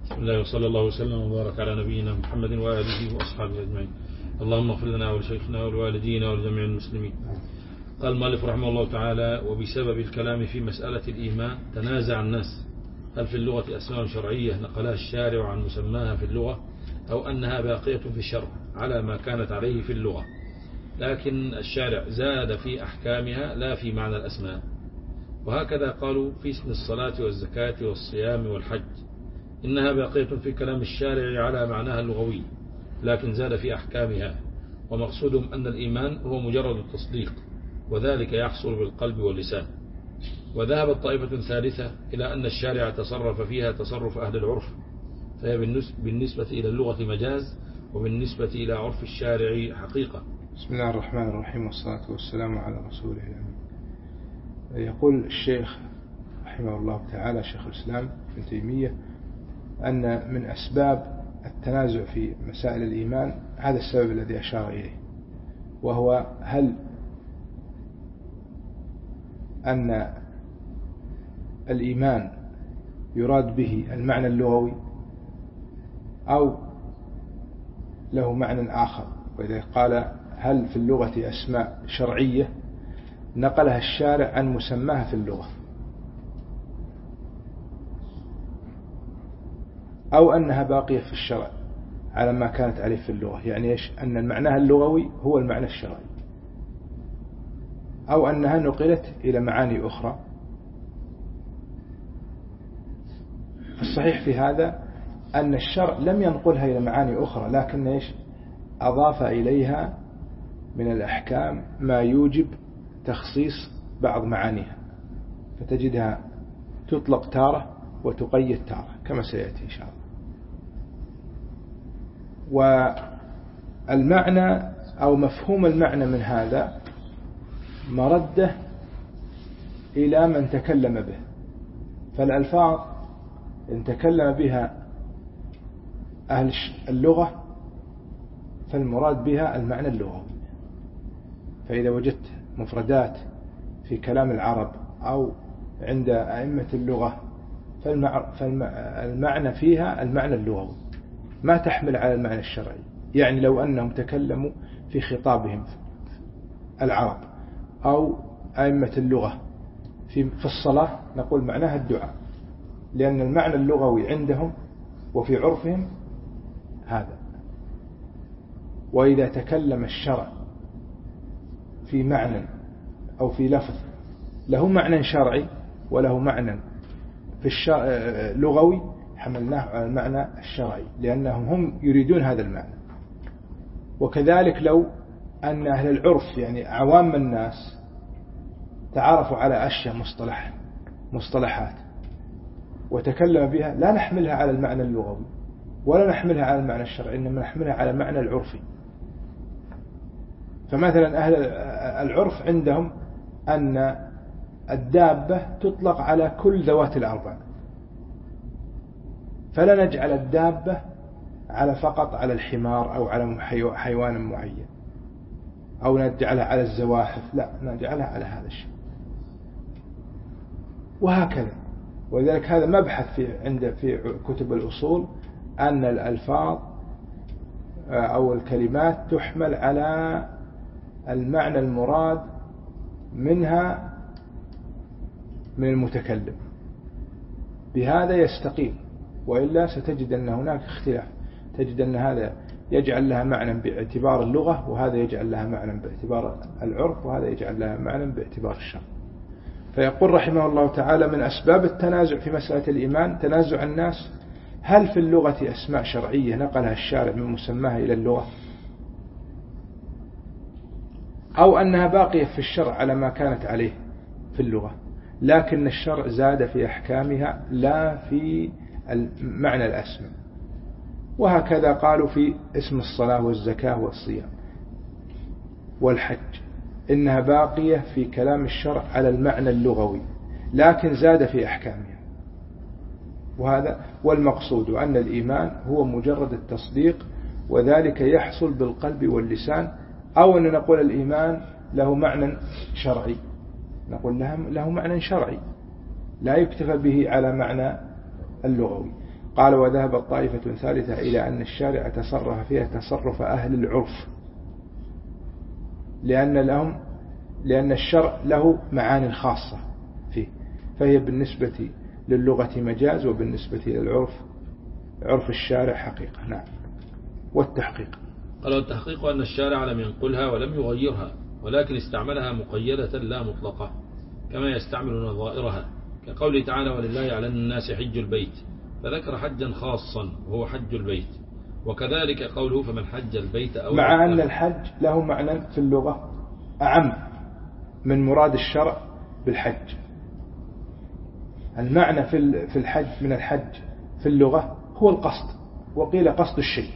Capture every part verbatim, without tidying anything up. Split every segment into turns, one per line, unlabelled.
بسم الله وصلى الله وسلم وبارك على نبينا محمد وآله وأصحابه أجمعين. اللهم اغفر لنا ولشيخنا ولوالدينا ولجميع المسلمين. قال المؤلف رحمه الله تعالى: وبسبب الكلام في مسألة الإيمان تنازع الناس هل في اللغة أسماء شرعية نقلها الشارع عن مسماها في اللغة، أو أنها باقية في الشرع على ما كانت عليه في اللغة، لكن الشارع زاد في أحكامها لا في معنى الأسماء. وهكذا قالوا في اسم الصلاة والزكاة والصيام والحج، إنها باقية في كلام الشارع على معناها اللغوي لكن زاد في أحكامها، ومقصودهم أن الإيمان هو مجرد التصديق، وذلك يحصل بالقلب واللسان. وذهبت طائفة ثالثة إلى أن الشارع تصرف فيها تصرف أهل العرف، فهي بالنسبة إلى اللغة مجاز، وبالنسبة إلى عرف الشارع حقيقة.
بسم الله الرحمن الرحيم، والصلاة والسلام على رسوله الأمين. يقول الشيخ رحمه الله تعالى شيخ الإسلام ابن تيمية أن من أسباب التنازع في مسائل الإيمان هذا السبب الذي أشار إليه، وهو هل أن الإيمان يراد به المعنى اللغوي أو له معنى آخر. وإذا قال هل في اللغة أسماء شرعية نقلها الشارع عن مسماها في اللغة، أو أنها باقية في الشرع على ما كانت عليه في اللغة، يعني إيش؟ أن المعنى اللغوي هو المعنى الشرعي، أو أنها نقلت إلى معاني أخرى. الصحيح في هذا أن الشرع لم ينقلها إلى معاني أخرى، لكن إيش؟ أضاف إليها من الأحكام ما يوجب تخصيص بعض معانيها، فتجدها تطلق تارة وتقيد تارة كما سيأتي إن شاء الله. والمعنى أو مفهوم المعنى من هذا مرده إلى من تكلم به، فالألفاظ إن تكلم بها أهل اللغة فالمراد بها المعنى اللغوي. فإذا وجدت مفردات في كلام العرب أو عند أئمة اللغة فالمعنى فيها المعنى اللغوي ما تحمل على المعنى الشرعي. يعني لو أنهم تكلموا في خطابهم العرب أو أئمة اللغة في الصلاة نقول معناها الدعاء، لأن المعنى اللغوي عندهم وفي عرفهم هذا. وإذا تكلم الشرع في معنى أو في لفظ له معنى شرعي وله معنى في اللغوي حملناه على المعنى الشرعي، لأنهم هم يريدون هذا المعنى. وكذلك لو أن أهل العرف يعني عوام الناس تعرفوا على أشياء مصطلح مصطلحات وتكلم بها لا نحملها على المعنى اللغوي ولا نحملها على المعنى الشرعي، إنما نحملها على المعنى العرفي. فمثلا أهل العرف عندهم أن الدابة تطلق على كل ذوات الأربع، فلا نجعل الدابة على فقط على الحمار أو على حيوان معين، أو نجعلها على الزواحف، لا نجعلها على هذا الشيء، وهكذا. ولذلك هذا مبحث في عند في كتب الأصول أن الألفاظ أو الكلمات تحمل على المعنى المراد منها من المتكلم، بهذا يستقيم. وإلا ستجد أن هناك اختلاف، تجد أن هذا يجعل لها معنى باعتبار اللغة، وهذا يجعل لها معنى باعتبار العرف، وهذا يجعل لها معنى باعتبار الشرع. فيقول رحمه الله تعالى: من أسباب التنازع في مسألة الإيمان تنازع الناس هل في اللغة أسماء شرعية نقلها الشارع من مسماها إلى اللغة، أو أنها باقية في الشرع على ما كانت عليه في اللغة، لكن الشرع زاد في أحكامها لا في معنى الأسماء. وهكذا قالوا في اسم الصلاة والزكاة والصيام والحج، إنها باقية في كلام الشرع على المعنى اللغوي لكن زاد في أحكامها. وهذا والمقصود أن الإيمان هو مجرد التصديق، وذلك يحصل بالقلب واللسان. أو أن نقول الإيمان له معنى شرعي، نقول له معنى شرعي لا يكتفى به على معنى اللغوي. قال وذهب طائفة ثالثة إلى أن الشارع تصرف فيها تصرف أهل العرف، لأن لهم لأن الشرع له معاني خاصة فيه، فهي بالنسبة للغة مجاز، وبالنسبة للعرف عرف الشارع حقيقة. نعم. والتحقيق
قال والتحقيق أن الشارع لم ينقلها ولم يغيرها، ولكن استعملها مقيدة لا مطلقة، كما يستعمل نظائرها، كقوله تعالى ولله على الناس حج البيت، فذكر حجا خاصا وهو حج البيت. وكذلك قوله فمن حج البيت أو
مع أن الحج له معنى في اللغة أعم من مراد الشرع بالحج. المعنى في الحج من الحج في اللغة هو القصد، وقيل قصد الشيء.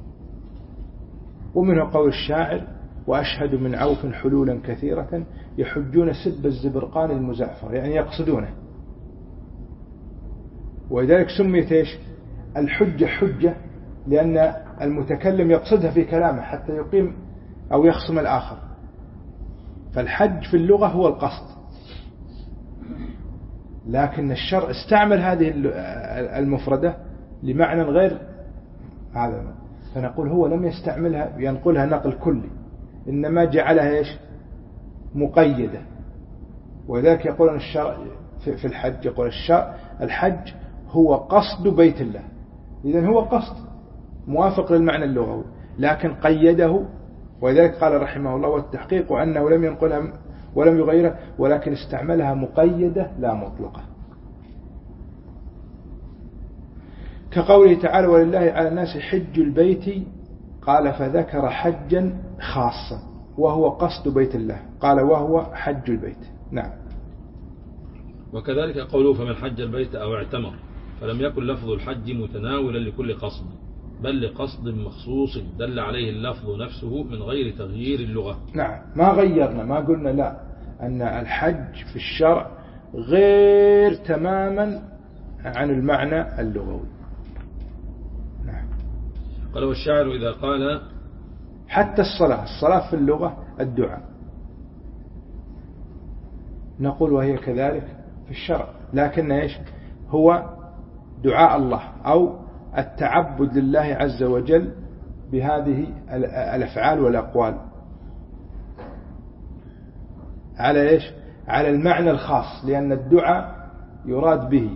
ومنه قول الشاعر وأشهد من عوف حلولا كثيرة يحجون سب الزبرقان المزعفر، يعني يقصدونه. ولذلك سميت إيش الحجة حجة، لأن المتكلم يقصدها في كلامه حتى يقيم أو يخصم الآخر. فالحج في اللغة هو القصد، لكن الشرع استعمل هذه المفردة لمعنى غير هذا، فنقول هو لم يستعملها ينقلها نقل كلي، إنما جعلها إيش مقيدة. ولذلك يقول الشرع في الحج، يقول الشرع الحج هو قصد بيت الله، إذن هو قصد موافق للمعنى اللغوي، لكن قيده. ولذلك قال رحمه الله والتحقيق أنه لم ينقلها ولم يغيرها، ولكن استعملها مقيدة لا مطلقة، كقوله تعالى ولله على الناس حج البيت، قال فذكر حجا خاصا وهو قصد بيت الله، قال وهو حج البيت. نعم.
وكذلك قوله فمن حج البيت أو اعتمر، فلم يكن لفظ الحج متناولا لكل قصد، بل لقصد مخصوص دل عليه اللفظ نفسه من غير تغيير اللغة.
نعم، ما غيرنا، ما قلنا لا أن الحج في الشرع غير تماما عن المعنى اللغوي. نعم.
قال والشاعر إذا قال
حتى الصلاة الصلاة في اللغة الدعاء، نقول وهي كذلك في الشرع، لكن إيش هو دعاء الله أو التعبد لله عز وجل بهذه الأفعال والأقوال على إيش على المعنى الخاص، لأن الدعاء يراد به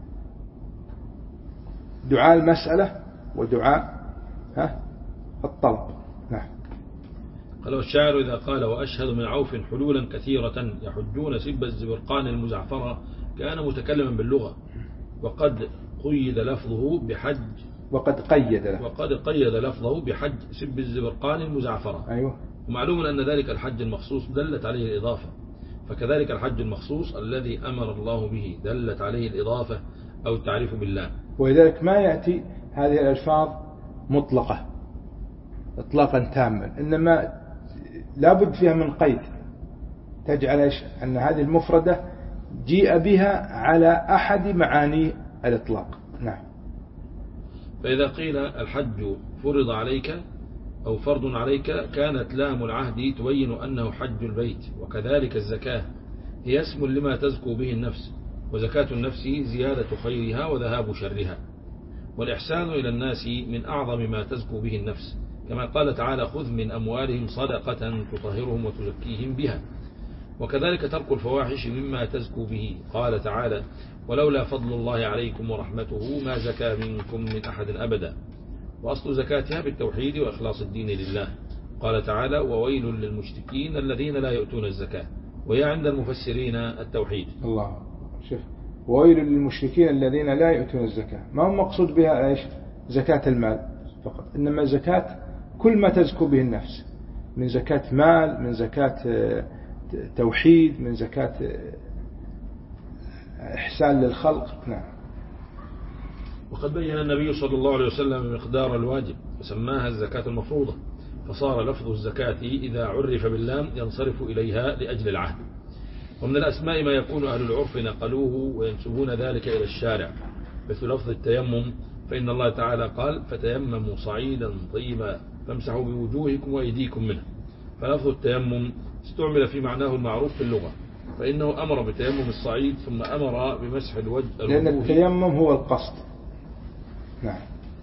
دعاء المسألة ودعاء ها الطلب. نعم.
قال والشاعر إذا قال وأشهد من عوف حلولا كثيرة يحجون سب الزبرقان المزعفرة كان متكلما باللغة، وقد قيد لفظه بحج
وقد قيد له
وقد قيد لفظه بحج سب الزبرقان المزعفرة.
أيوه.
ومعلوم أن ذلك الحج المخصوص دلت عليه الإضافة، فكذلك الحج المخصوص الذي أمر الله به دلت عليه الإضافة أو التعريف بالله.
ولذلك ما يأتي هذه الألفاظ مطلقة إطلاقا تاما، إنما لابد فيها من قيد تجعل إيش أن هذه المفردة جيء بها على أحد معاني الإطلاق. نعم.
فإذا قيل الحج فرض عليك أو فرض عليك كانت لام العهد تبين أنه حج البيت. وكذلك الزكاة هي اسم لما تزكو به النفس، وزكاة النفس زيادة خيرها وذهاب شرها. والإحسان إلى الناس من أعظم ما تزكو به النفس، كما قال تعالى خذ من أموالهم صدقة تطهرهم وتزكيهم بها. وكذلك ترك الفواحش مما تزكو به، قال تعالى ولولا فضل الله عليكم ورحمته ما زكى منكم من أحد أبدا. وأصل زكاتها بالتوحيد وإخلاص الدين لله، قال تعالى وويل للمشركين الذين لا يؤتون الزكاة، وهي عند المفسرين التوحيد.
الله شوف وويل للمشركين الذين لا يؤتون الزكاة، ما هو مقصود بها إيش زكاة المال فقط، إنما زكاة كل ما تزكو به النفس من زكاة مال، من زكاة توحيد، من زكاة إحسان للخلق. نعم.
وقد بين النبي صلى الله عليه وسلم مقدار الواجب وسماها الزكاة المفروضة، فصار لفظ الزكاة إذا عرف باللام ينصرف إليها لأجل العهد. ومن الأسماء ما يكون أهل العرف نقلوه وينسبون ذلك إلى الشارع، مثل لفظ التيمم، فإن الله تعالى قال فتيمموا صعيدا طيبا فامسحوا بوجوهكم وأيديكم منه. فلفظ التيمم استعمل في معناه المعروف في اللغة، فإنه أمر بتيمم الصعيد ثم أمر بمسح الوجه،
لأن التيمم هو القصد نعم.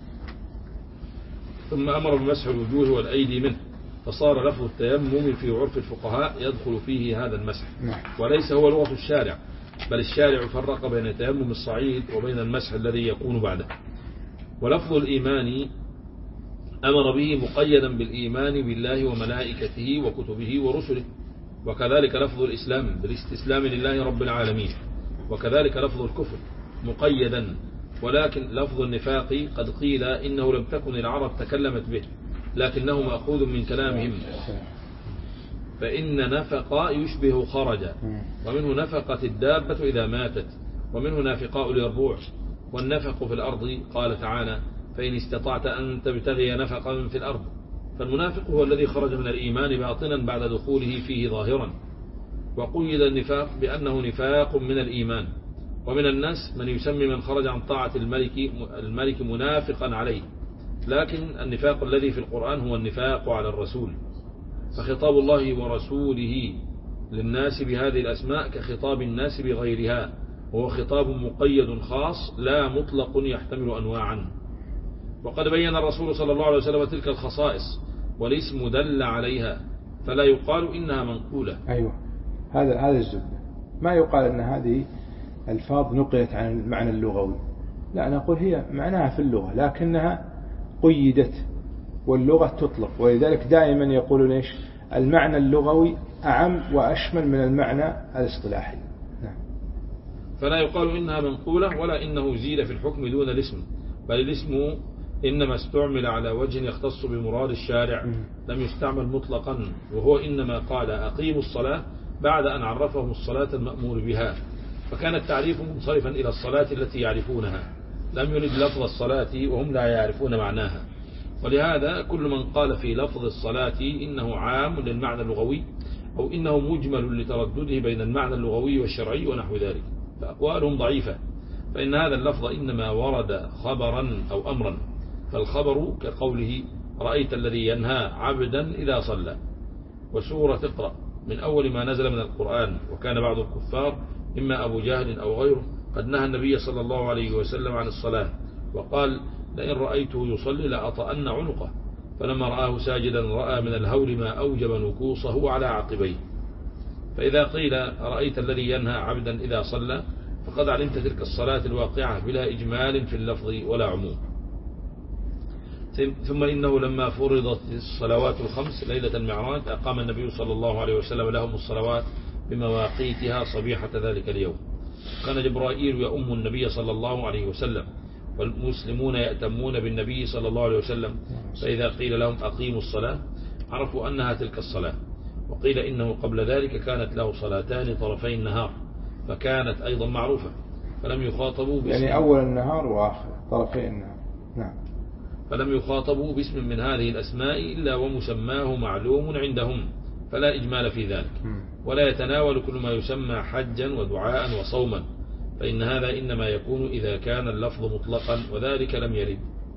ثم أمر بمسح الوجوه والأيدي منه، فصار لفظ التيمم في عرف الفقهاء يدخل فيه هذا المسح، وليس هو لغة الشارع، بل الشارع فرق بين تيمم الصعيد وبين المسح الذي يكون بعده. ولفظ الإيمان أمر به مقيدا بالإيمان بالله وملائكته وكتبه ورسله، وكذلك لفظ الإسلام بالاستسلام لله رب العالمين، وكذلك لفظ الكفر مقيدا. ولكن لفظ النفاق قد قيل إنه لم تكن العرب تكلمت به، لكنه مأخوذ من كلامهم، فإن نفق يشبه خرج، ومنه نفقت الدابة إذا ماتت، ومنه نافقاء اليربوع. والنفق في الأرض قال تعالى: فإن استطعت أن تبتغي نفقا في الأرض. فالمنافق هو الذي خرج من الإيمان باطنا بعد دخوله فيه ظاهرا. وقيد النفاق بأنه نفاق من الإيمان. ومن الناس من يسمي من خرج عن طاعة الملك, الملك منافقا عليه، لكن النفاق الذي في القرآن هو النفاق على الرسول. فخطاب الله ورسوله للناس بهذه الأسماء كخطاب الناس بغيرها، وهو خطاب مقيد خاص لا مطلق يحتمل أنواعا. وقد بين الرسول صلى الله عليه وسلم تلك الخصائص، والاسم دل عليها، فلا يقال إنها منقولة.
أيوة، هذا هذا الزبدة. ما يقال أن هذه الفاظ نقلت عن المعنى اللغوي، لا، نقول هي معناها في اللغة لكنها قيدت، واللغة تطلق، ولذلك دائما يقولون إيش؟ المعنى اللغوي أعم وأشمل من المعنى الاصطلاحي. نعم.
فلا يقال إنها منقولة ولا إنه زيد في الحكم دون الاسم، بل الاسم إنما استعمل على وجه يختص بمراد الشارع، لم يستعمل مطلقا، وهو إنما قال أقيموا الصلاة بعد أن عرفهم الصلاة المأمور بها، فكان التعريف منصرفا إلى الصلاة التي يعرفونها، لم يرد لفظ الصلاة وهم لا يعرفون معناها. ولهذا كل من قال في لفظ الصلاة إنه عام للمعنى اللغوي أو إنه مجمل لتردده بين المعنى اللغوي والشرعي ونحو ذلك، فأقوالهم ضعيفة، فإن هذا اللفظ إنما ورد خبرا أو أمرا، فالخبر كقوله رأيت الذي ينهى عبدا إذا صلى. وسورة اقرأ من أول ما نزل من القرآن، وكان بعض الكفار إما أبو جهل أو غيره قد نهى النبي صلى الله عليه وسلم عن الصلاة، وقال لئن رأيته يصلي لأطأن عنقه، فلما رآه ساجدا رأى من الهول ما أوجب نكوصه على عقبيه. فإذا قيل رأيت الذي ينهى عبدا إذا صلى فقد علمت تلك الصلاة الواقعة بلا إجمال في اللفظ ولا عموم. ثم إنه لما فرضت الصلوات الخمس ليلة المعراج أقام النبي صلى الله عليه وسلم لهم الصلوات بمواقيتها صبيحة ذلك اليوم. كان جبرائيل يؤم النبي صلى الله عليه وسلم، والمسلمون يأتمون بالنبي صلى الله عليه وسلم، فإذا قيل لهم أقيموا الصلاة عرفوا أنها تلك الصلاة. وقيل إنه قبل ذلك كانت له صلاتان طرفي النهار، فكانت أيضا معروفة، فلم يخاطبوا باسم،
يعني أول النهار وآخر طرفي النهار. نعم.
فلم يخاطبوا باسم من هذه الأسماء إلا ومسماه معلوم عندهم، فلا إجمال في ذلك، ولا يتناول كل ما يسمى حجا ودعاء وصوما، فإن هذا إنما يكون إذا كان اللفظ مطلقا، وذلك لم يرد.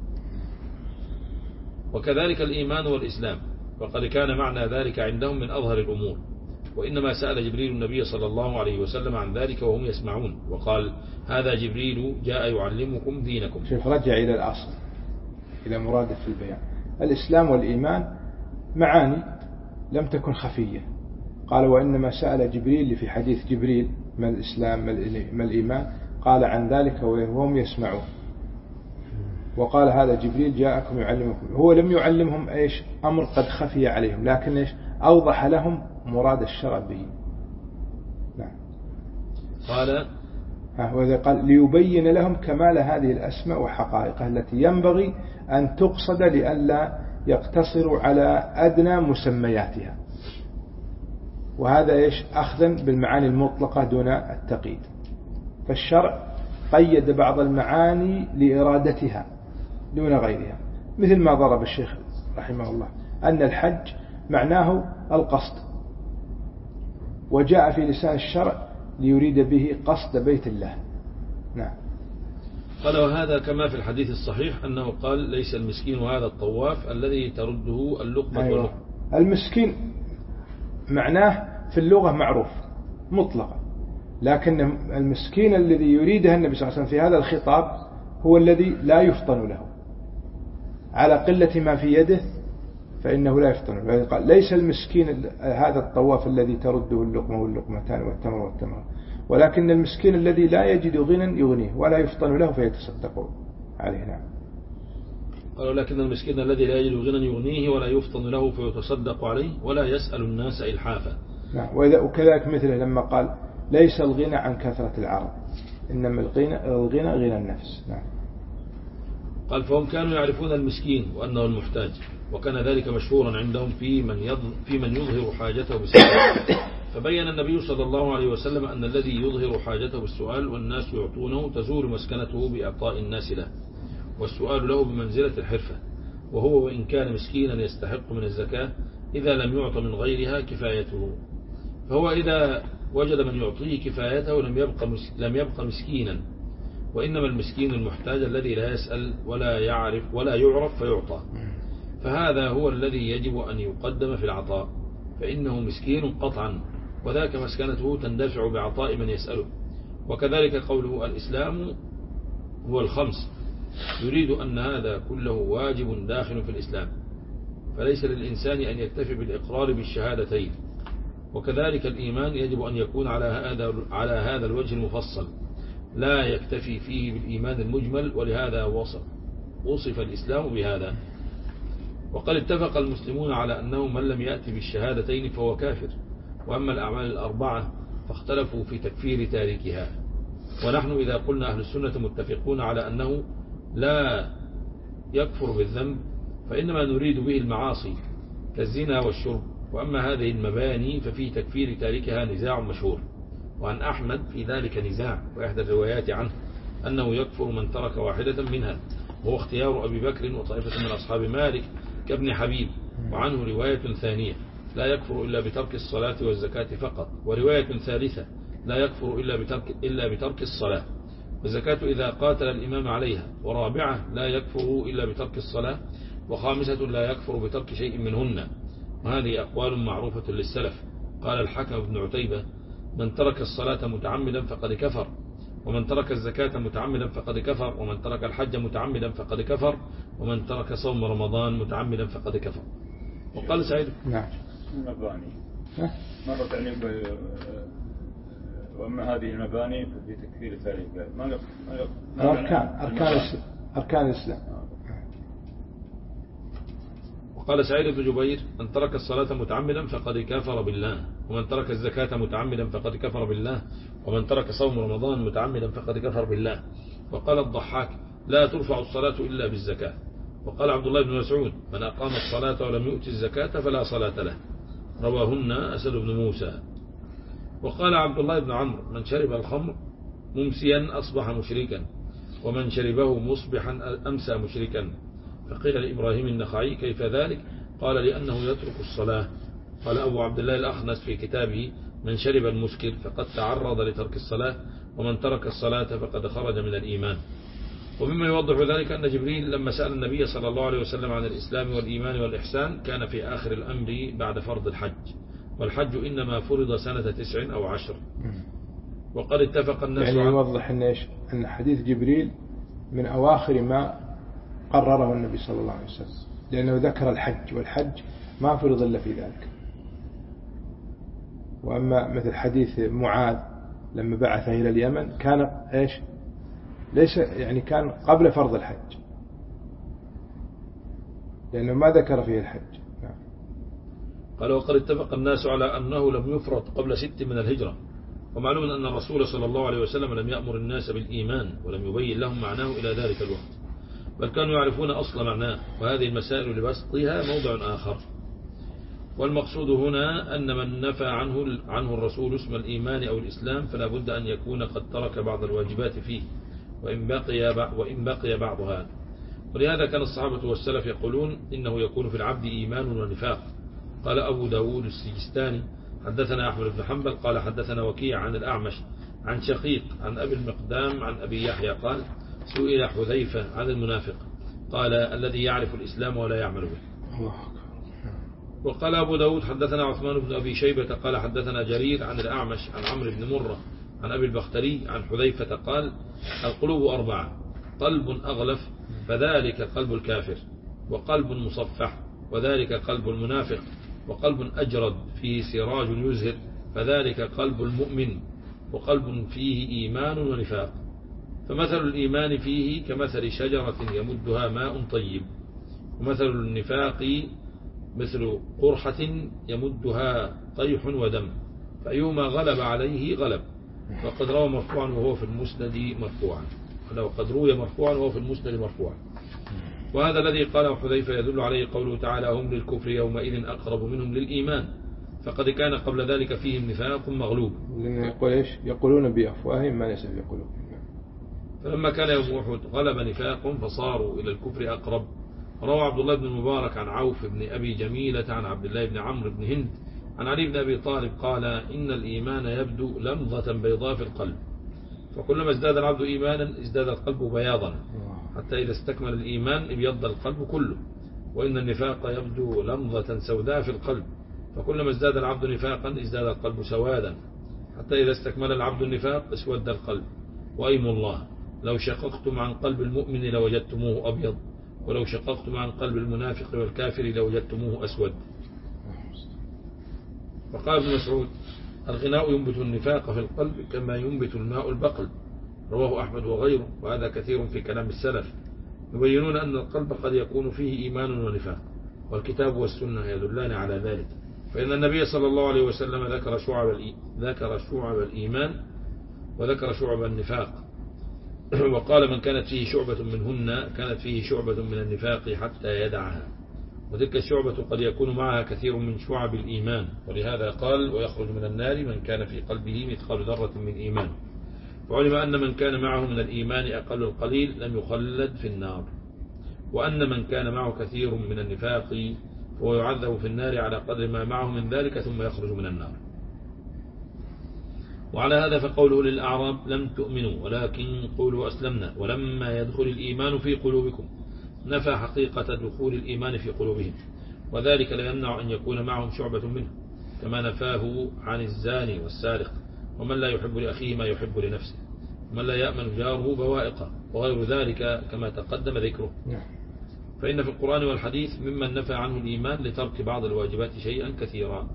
وكذلك الإيمان والإسلام، وقد كان معنى ذلك عندهم من أظهر الأمور، وإنما سأل جبريل النبي صلى الله عليه وسلم عن ذلك وهم يسمعون، وقال هذا جبريل جاء يعلمكم دينكم.
شوف، رجع إلى الأصل، إلى مراده في البيان. الإسلام والإيمان معاني لم تكن خفية. قال وإنما سأل جبريل في حديث جبريل ما الإسلام ما الإيمان، قال عن ذلك وهم يسمعون، وقال هذا جبريل جاءكم يعلمكم. هو لم يعلمهم إيش أمر قد خفي عليهم، لكن إيش أوضح لهم مراد الشرع به. نعم.
قال
وإذا قال ليبين لهم كمال هذه الأسماء وحقائقها التي ينبغي أن تقصد لئلا يقتصروا على أدنى مسمياتها، وهذا إيش أخذا بالمعاني المطلقة دون التقييد. فالشرع قيد بعض المعاني لإرادتها دون غيرها، مثل ما ضرب الشيخ رحمه الله أن الحج معناه القصد، وجاء في لسان الشرع ليريد به قصد بيت الله. نعم.
قال وهذا كما في الحديث الصحيح أنه قال ليس المسكين هذا الطواف الذي ترده اللقمة.
أيوة.
واللقمة.
المسكين معناه في اللغة معروف مطلقا، لكن المسكين الذي يريده النبي صلى الله عليه وسلم في هذا الخطاب هو الذي لا يفطن له على قلة ما في يده فإنه لا يفطن له. قال ليس المسكين هذا الطواف الذي ترده اللقمة واللقمتان والتمر والتمر، ولكن المسكين الذي لا يجد غنى يغنيه ولا يفطن له فيتصدق عليه. نعم.
قالوا لكن المسكين الذي لا يجد غنى يغنيه ولا يفطن له فيتصدق عليه ولا يسأل الناس إلحافا.
نعم. وكذلك مثله لما قال ليس الغنى عن كثرة العرب إنما الغنى الغنى غنى النفس. نعم.
قال فهم كانوا يعرفون المسكين وأنه المحتاج، وكان ذلك مشهورا عندهم في من في من يظهر حاجته بالسؤال. فبين النبي صلى الله عليه وسلم أن الذي يظهر حاجته بالسؤال والناس يعطونه تزول مسكنته بإعطاء الناس له، والسؤال له بمنزلة الحرفة، وهو وإن كان مسكينا يستحق من الزكاة إذا لم يعط من غيرها كفايته. فهو إذا وجد من يعطيه كفايته لم يبقى لم يبقى مسكينا، وإنما المسكين المحتاج الذي لا يسأل ولا يعرف ولا يعرف فيعطى، فهذا هو الذي يجب أن يقدم في العطاء، فإنه مسكين قطعا، وذاك مسكنته تندفع بعطاء من يسأله. وكذلك قوله الإسلام هو الخمس يريد أن هذا كله واجب داخل في الإسلام، فليس للإنسان أن يكتفي بالإقرار بالشهادتين. وكذلك الإيمان يجب أن يكون على هذا على هذا الوجه المفصل، لا يكتفي فيه بالإيمان المجمل، ولهذا وصف وصف الإسلام بهذا. وقد اتفق المسلمون على أنه من لم يأتي بالشهادتين فهو كافر، وأما الأعمال الأربعة فاختلفوا في تكفير تاركها. ونحن إذا قلنا أهل السنة متفقون على أنه لا يكفر بالذنب فإنما نريد به المعاصي كالزنا والشرب، وأما هذه المباني ففي تكفير تاركها نزاع مشهور، وعن أحمد في ذلك نزاع، وإحدى الروايات عنه أنه يكفر من ترك واحدة منها، وهو اختيار أبي بكر وطائفة من أصحاب مالك كابن حبيب. وعنه رواية ثانية لا يكفر إلا بترك الصلاة والزكاة فقط، ورواية ثالثة لا يكفر إلا بترك, إلا بترك الصلاة والزكاة إذا قاتل الإمام عليها، ورابعة لا يكفر إلا بترك الصلاة، وخامسة لا يكفر بترك شيء منهن. وهذه أقوال معروفة للسلف. قال الحكم بن عتيبة من ترك الصلاة متعمدا فقد كفر، ومن ترك الزكاة متعمدا فقد كفر، ومن ترك الحج متعمدا فقد كفر، ومن ترك صوم رمضان متعمدا فقد كفر. وقال سعيد
نعم
المباني مرة تعني وأما هذه المباني في تكفير تاريخ ما
أركان أركان أركان الإسلام.
وقال سعيد بن جبير من ترك الصلاة متعمدا فقد كفر بالله، ومن ترك الزكاة متعمدا فقد كفر بالله، ومن ترك صوم رمضان متعمدا فقد كفر بالله. وقال الضحاك لا ترفع الصلاة إلا بالزكاة. وقال عبد الله بن مسعود من أقام الصلاة ولم يؤتي الزكاة فلا صلاة له، رواهن أسد بن موسى. وقال عبد الله بن عمرو من شرب الخمر ممسيا أصبح مشركا، ومن شربه مصبحا أمسى مشركا. فقيل لإبراهيم النخعي كيف ذلك؟ قال لأنه يترك الصلاة. قال أبو عبد الله الأخنس في كتابه من شرب المسكر فقد تعرض لترك الصلاة، ومن ترك الصلاة فقد خرج من الإيمان. ومما يوضح ذلك أن جبريل لما سأل النبي صلى الله عليه وسلم عن الإسلام والإيمان والإحسان كان في آخر الأمر بعد فرض الحج، والحج إنما فرض سنة تسع أو عشر. وقد اتفق الناس
يعني يوضح أن, أن حديث جبريل من أواخر ما قرره النبي صلى الله عليه وسلم، لأنه ذكر الحج، والحج ما فرض إلا في ذلك. وأما مثل حديث معاذ لما بعثه إلى اليمن كان إيش ليس يعني كان قبل فرض الحج، لأنه ما ذكر فيه الحج.
قال وقد اتفق الناس على أنه لم يفرض قبل ست من الهجرة. ومعلوم أن الرسول صلى الله عليه وسلم لم يأمر الناس بالإيمان ولم يبين لهم معناه إلى ذلك الوقت، بل كانوا يعرفون أصل معناه، وهذه المسائل لبسطها موضع آخر. والمقصود هنا أن من نفى عنه, عنه الرسول اسم الإيمان أو الإسلام فلا بد أن يكون قد ترك بعض الواجبات فيه، وإن بقي, وإن بقي بعضها. ولهذا كان الصحابة والسلف يقولون إنه يكون في العبد إيمان ونفاق. قال أبو داود السجستاني حدثنا أحمد بن حنبل قال حدثنا وكيع عن الأعمش عن شقيق عن أبي المقدام عن أبي يحيى قال سئل حذيفة عن المنافق قال الذي يعرف الإسلام ولا يعمل به. وقال أبو داود حدثنا عثمان بن أبي شيبة قال حدثنا جرير عن الأعمش عن عمرو بن مرة عن أبي البختري عن حذيفة قال القلوب أربعة قلب أغلف فذلك قلب الكافر، وقلب مصفح وذلك قلب المنافق، وقلب أجرد فيه سراج يزهر فذلك قلب المؤمن، وقلب فيه إيمان ونفاق. فمثل الإيمان فيه كمثل شجرة يمدها ماء طيب، ومثل النفاق مثل قرحة يمدها طيح ودم، فأيهما غلب عليه غلب. وقد روى مرفوعا وهو في المسند مرفوعا، وقد روي مرفوعا وهو في المسند مرفوعا. وهذا الذي قاله حذيفة يدل عليه قوله تعالى هم للكفر يومئذ أقرب منهم للإيمان، فقد كان قبل ذلك فيهم نفاق مغلوب.
يقول إيش؟ يقولون بأفواههم ما ليس في قلوبهم.
فلما كان يوم أحد غلب نفاق فصاروا إلى الكفر أقرب. روى عبد الله بن المبارك عن عوف بن أبي جميلة عن عبد الله بن عمرو بن هند عن علي بن أبي طالب قال إن الإيمان يبدو لمضة بيضاء في القلب، فكلما ازداد العبد إيمانا ازداد القلب بياضا، حتى إذا استكمل الإيمان ابيض القلب كله. وإن النفاق يبدو لمضة سوداء في القلب، فكلما ازداد العبد نفاقا ازداد القلب سوادا، حتى إذا استكمل العبد النفاق اسود القلب. وأيم الله لو شققتم عن قلب المؤمن لوجدتموه أبيض، ولو شققتم عن قلب المنافق والكافر لوجدتموه أسود. وقال ابن مسعود الغناء ينبت النفاق في القلب كما ينبت الماء البقل، رواه أحمد وغيره. وهذا كثير في كلام السلف يبينون أن القلب قد يكون فيه إيمان ونفاق، والكتاب والسنة يدلان على ذلك. فإن النبي صلى الله عليه وسلم ذكر شعب ذكر شعب الإيمان وذكر شعب النفاق، وقال من كانت فيه شعبة منهن كانت فيه شعبة من النفاق حتى يدعها. وتلك الشعبة قد يكون معها كثير من شعب الإيمان، ولهذا قال ويخرج من النار من كان في قلبه مثقال ذرة من إيمان. وعلم أن من كان معه من الإيمان أقل القليل لم يخلد في النار، وأن من كان معه كثير من النفاق فهو يعذب في النار على قدر ما معه من ذلك ثم يخرج من النار. وعلى هذا فقوله للأعراب لم تؤمنوا ولكن قولوا أسلمنا ولما يدخل الإيمان في قلوبكم نفى حقيقة دخول الإيمان في قلوبهم، وذلك لا يمنع أن يكون معهم شعبة منه، كما نفاه عن الزاني والسارق ومن لا يحب لأخيه ما يحب لنفسه، ومن لا يأمن جاره بوائقه وغير ذلك كما تقدم ذكره. فإن في القرآن والحديث ممن نفى عنه الإيمان لترك بعض الواجبات شيئا كثيرا.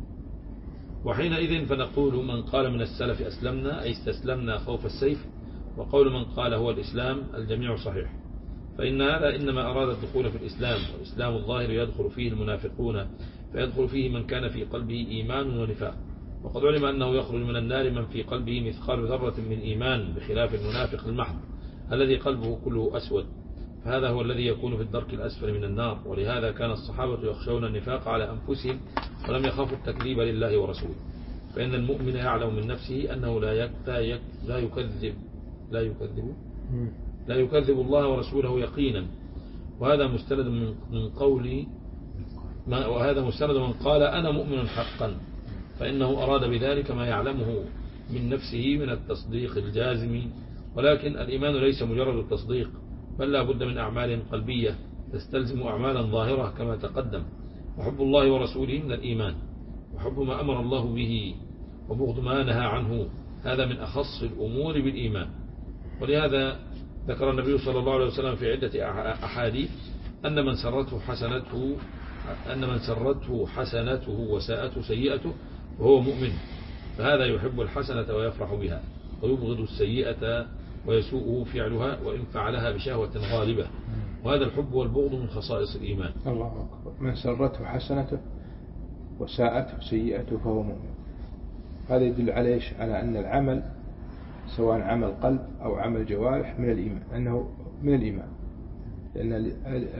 وحينئذ فنقول من قال من السلف أسلمنا أي استسلمنا خوف السيف، وقول من قال هو الإسلام الجميع صحيح. فإن هذا إنما أراد الدخول في الإسلام، والإسلام الظاهر يدخل فيه المنافقون، فيدخل فيه من كان في قلبه إيمان ونفاق. وقد علم أنه يخرج من النار من في قلبه مثقال ذرة من إيمان، بخلاف المنافق المحض الذي قلبه كله أسود، فهذا هو الذي يكون في الدرك الأسفل من النار. ولهذا كان الصحابة يخشون النفاق على أنفسهم ولم يخافوا التكذيب لله ورسوله، فإن المؤمن يعلم من نفسه أنه لا يك لا يكذب لا يكذب لا يكذب الله ورسوله يقينا. وهذا مستند من قول وهذا مستند من قال أنا مؤمن حقا، فإنه أراد بذلك ما يعلمه من نفسه من التصديق الجازم. ولكن الإيمان ليس مجرد التصديق، بل لا بد من أعمال قلبية تستلزم أعمالا ظاهرة كما تقدم. وحب الله ورسوله من الإيمان، وحب ما أمر الله به وبغض ما نهى عنه هذا من أخص الأمور بالإيمان. ولهذا ذكر النبي صلى الله عليه وسلم في عدة أحاديث أن من سرته حسنته أن من سرته حسنته وساءته سيئته وهو مؤمن، فهذا يحب الحسنة ويفرح بها، ويبغض السيئة ويسوءه فعلها وإن فعلها بشهوة غالبة. وهذا الحب والبغض من خصائص الإيمان.
الله أكبر. من سرته حسنته وساءته سيئته فهو مؤمن. هذا يدل عليه على أن العمل سواء عمل قلب أو عمل جوارح من الإيمان، أنه من الإيمان، لأن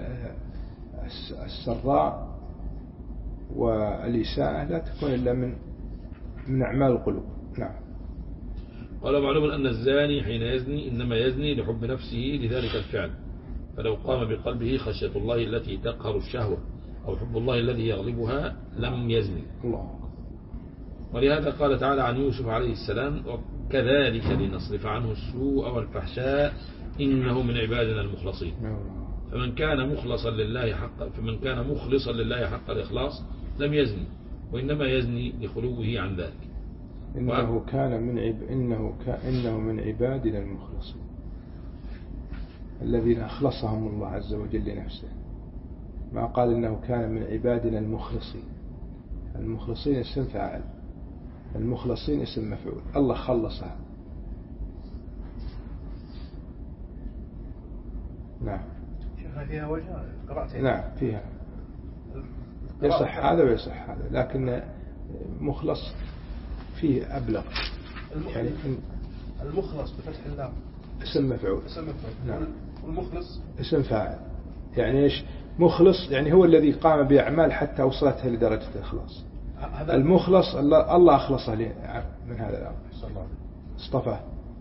السراء والإساءة لا تكون إلا من من أعمال القلوب. نعم.
قال معلوم أن الزاني حين يزني إنما يزني لحب نفسه لذلك الفعل، فلو قام بقلبه خشية الله التي تقهر الشهوة أو حب الله الذي يغلبها لم يزني.
الله.
ولهذا قال تعالى عن يوسف عليه السلام كذلك لنصرف عنه السوء والفحشاء إنه من عبادنا المخلصين. فمن كان مخلصا لله حق فمن كان مخلصا لله حق الإخلاص لم يزني، وإنما يزني لخلوه عن ذلك.
إنه كان من عب... إنه ك... إنه من عبادنا المخلصين. الذين أخلصهم الله عز وجل لنفسه، ما قال إنه كان من عبادنا المخلصين. المخلصين اسم فاعل، المخلصين اسم مفعول، الله خلصها. نعم.
شيخنا فيها وجه قرأتين.
نعم فيها، يصح هذا ويصح هذا، لكن مخلص فيه أبلغ. يعني
المخلص بفتح اللام
اسم مفعول.
اسم مفعول.
نعم.
والمخلص
اسم فاعل. يعني إيش مخلص؟ يعني هو الذي قام بأعمال حتى وصلته لدرجة الإخلاص. المخلص الله أخلصه من هذا الأمر، اصطفاه.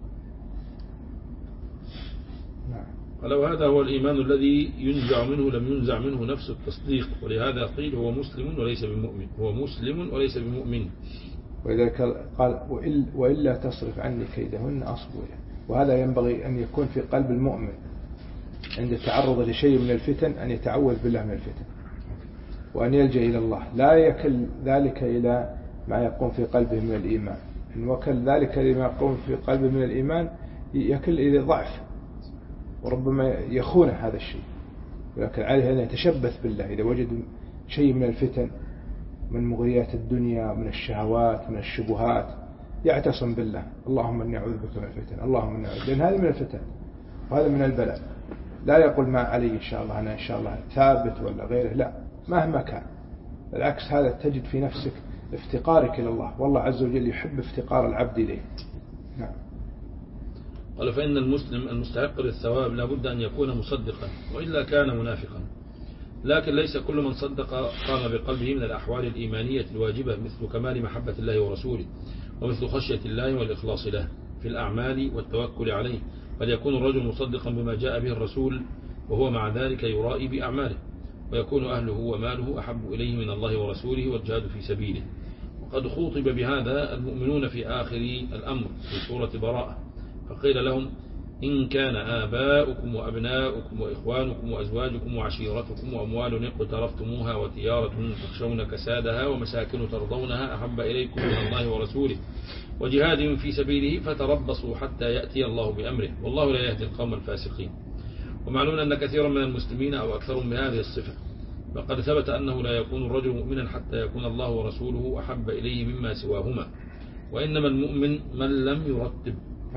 نعم. ولو هذا هو الإيمان الذي ينزع منه لم ينزع منه نفس التصديق، ولهذا قيل هو مسلم وليس بمؤمن، هو مسلم وليس بمؤمن.
ولذلك قال وإلا تصرف عني كيدهن أصب إليه. وهذا ينبغي أن يكون في قلب المؤمن عند التعرض لشيء من الفتن، أن يتعوذ بالله من الفتن وأن يلجأ إلى الله، لا يكل ذلك إلى ما يقوم في قلبه من الإيمان. إن وكل ذلك لما يقوم في قلبه من الإيمان يكل إلى ضعف، وربما يخون هذا الشيء. ولكن عليه أن يتشبث بالله إذا وجد شيء من الفتن، من مغريات الدنيا، من الشهوات، من الشبهات، يعتصم بالله. اللهم إني أعوذ بك من الفتن، اللهم إني أعوذ، لأن هذا من الفتن وهذا من البلاء. لا يقول ما علي إن شاء الله أنا إن شاء الله ثابت ولا غيره، لا، مهما كان. بالعكس هذا تجد في نفسك افتقارك إلى الله، والله عز وجل يحب افتقار العبد إليه. نعم.
قال فإن المسلم المستحق للثواب لا بد أن يكون مصدقا، وإلا كان منافقا. لكن ليس كل من صدق قام بقلبه من الأحوال الإيمانية الواجبة، مثل كمال محبة الله ورسوله، ومثل خشية الله والإخلاص له في الأعمال والتوكل عليه. بل يكون الرجل مصدقا بما جاء به الرسول وهو مع ذلك يرائي بأعماله، ويكون أهله وماله أحب إليه من الله ورسوله والجهاد في سبيله. وقد خوطب بهذا المؤمنون في آخر الأمر في سورة براءة، فقيل لهم إن كان آباؤكم وأبناؤكم وإخوانكم وأزواجكم وعشيرتكم وأموال اقترفتموها وتجارة تخشون كسادها ومساكن ترضونها أحب إليكم من الله ورسوله وجهاد في سبيله فتربصوا حتى يأتي الله بأمره والله لا يهدي القوم الفاسقين. ومعلوم أن كثيرا من المسلمين أو أكثرهم بهذه الصفة، فقد ثبت أنه لا يكون الرجل مؤمنا حتى يكون الله ورسوله أحب إليه مما سواهما، وإنما المؤمن من لم يرتب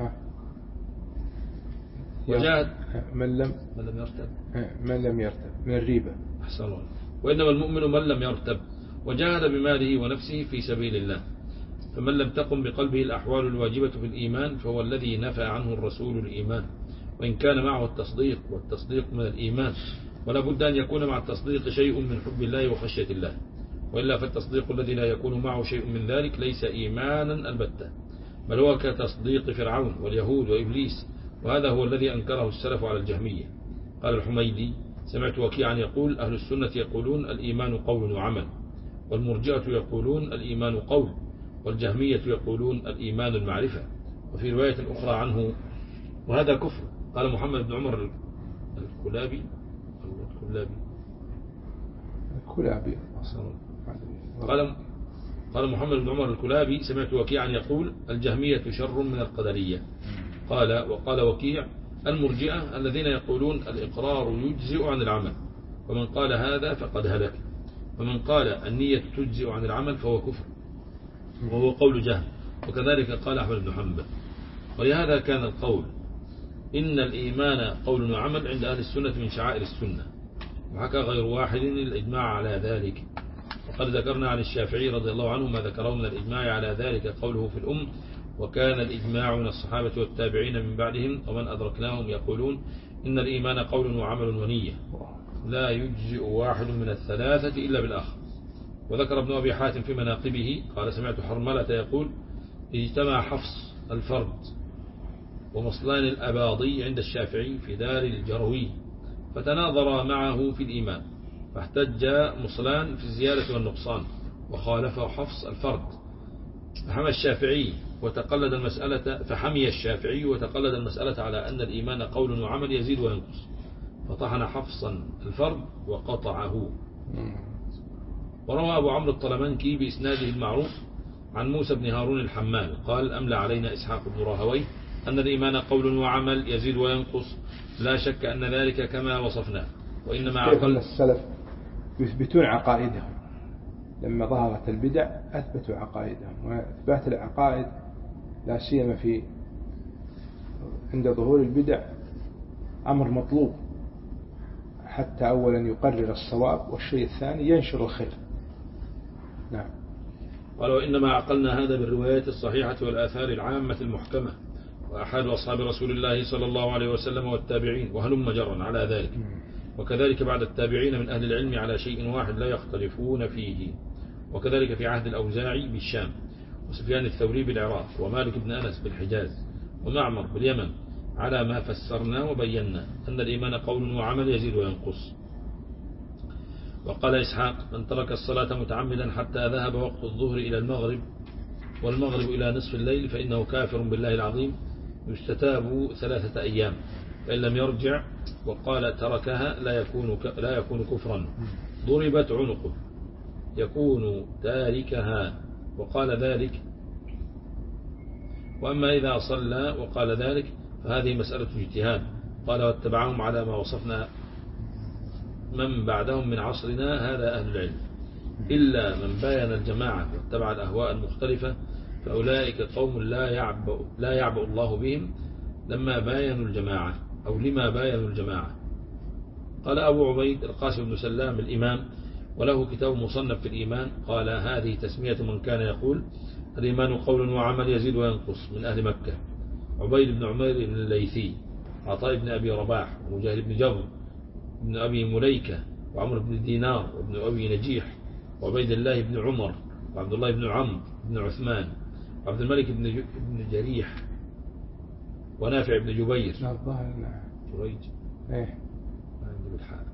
وجاهد
من لم
من لم يرتب
من لم يرتب من الريبة.
أحسن الله. وإنما المؤمن من لم يرتب وجاهد بماله ونفسه في سبيل الله. فمن لم تقم بقلبه الأحوال الواجبة في الإيمان فهو الذي نفى عنه الرسول الإيمان، وإن كان معه التصديق، والتصديق من الإيمان، ولا بد أن يكون مع التصديق شيء من حب الله وخشية الله، وإلا فالتصديق الذي لا يكون معه شيء من ذلك ليس إيمانا البتة، بل هو كتصديق فرعون واليهود وإبليس، وهذا هو الذي أنكره السلف على الجهمية. قال الحميدي سمعت وكيعا يقول أهل السنة يقولون الإيمان قول وعمل، والمرجئة يقولون الإيمان قول، والجهمية يقولون الإيمان المعرفة. وفي رواية أخرى عنه وهذا كفر. قال محمد بن عمر الكلابي الكلابي
الكلابي
قال قال محمد بن عمر الكلابي سمعت وكيعا يقول الجهمية شر من القدرية. قال وقال وكيع المرجئة الذين يقولون الإقرار يجزئ عن العمل، ومن قال هذا فقد هلك، ومن قال النية تجزئ عن العمل فهو كفر، وهو قول جهم. وكذلك قال أحمد بن حنبل. ولهذا كان القول إن الإيمان قول وعمل عند أهل السنة من شعائر السنة، وحكى غير واحد الإجماع على ذلك. وقد ذكرنا عن الشافعي رضي الله عنه ما ذكره من الإجماع على ذلك قوله في الأم وكان الإجماع من الصحابة والتابعين من بعدهم ومن أدركناهم يقولون إن الإيمان قول وعمل ونية لا يجزئ واحد من الثلاثة إلا بالآخر. وذكر ابن أبي حاتم في مناقبه قال سمعت حرملة يقول اجتمع حفص الفرد ومصلان الأباضي عند الشافعي في دار الجروي فتناظرا معه في الإيمان، فاحتج مصلان في الزيادة والنقصان وخالفه حفص الفرد، فحمى الشافعي وتقلد المسألة فحمي الشافعي وتقلد المسألة على أن الإيمان قول وعمل يزيد وينقص، فطحن حفصا الفرد وقطعه. وروى أبو عمرو الطلمنكي بإسناده المعروف عن موسى بن هارون الحمال قال أملى علينا إسحاق بن راهويه أن الإيمان قول وعمل يزيد وينقص، لا شك أن ذلك كما وصفنا، وإنما
كيف أن
عقل
السلف يثبتون عقائدهم لما ظهرت البدع أثبتوا عقائدهم، وإثبات العقائد لا سيما في عند ظهور البدع أمر مطلوب، حتى أولا يقرر الصواب، والشيء الثاني ينشر الخير. نعم.
قال وإنما عقلنا هذا بالروايات الصحيحة والآثار العامة المحكمة وأحد أصحاب رسول الله صلى الله عليه وسلم والتابعين وهلم جرا على ذلك، وكذلك بعد التابعين من أهل العلم على شيء واحد لا يختلفون فيه، وكذلك في عهد الأوزاعي بالشام، وسفيان الثوري بالعراق، ومالك بن أنس بالحجاز، ومعمر باليمن، على ما فسرنا وبينا أن الإيمان قول وعمل يزيد وينقص. وقال إسحاق من ترك الصلاة متعمدا حتى ذهب وقت الظهر إلى المغرب والمغرب إلى نصف الليل فإنه كافر بالله العظيم يستتاب ثلاثة أيام، فإن لم يرجع وقال تركها لا يكون لا يكون كفرا، ضربت عنقه يكون تاركها وقال ذلك. وأما إذا صلى وقال ذلك فهذه مسألة اجتهاد. قال واتبعهم على ما وصفنا من بعدهم من عصرنا هذا أهل العلم، إلا من باين الجماعة واتبع الأهواء المختلفة فأولئك قوم لا يعبأ, لا يعبأ الله بهم لما باينوا الجماعة أو لما باينوا الجماعة. قال أبو عبيد القاسم بن سلام الإمام وله كتاب مصنف في الإيمان، قال هذه تسمية من كان يقول الإيمان قول وعمل يزيد وينقص من أهل مكة: عبيد بن عمير بن الليثي، عطاء بن أبي رباح، ومجاهد بن جبر بن أبي مليكة، وعمر بن دينار وابن أبي نجيح، وعبيد الله بن عمر، وعبد الله بن عمرو بن عثمان، وعبد الملك بن بن جريح، ونافع بن جبير. جريج
ايه
عندي بالحال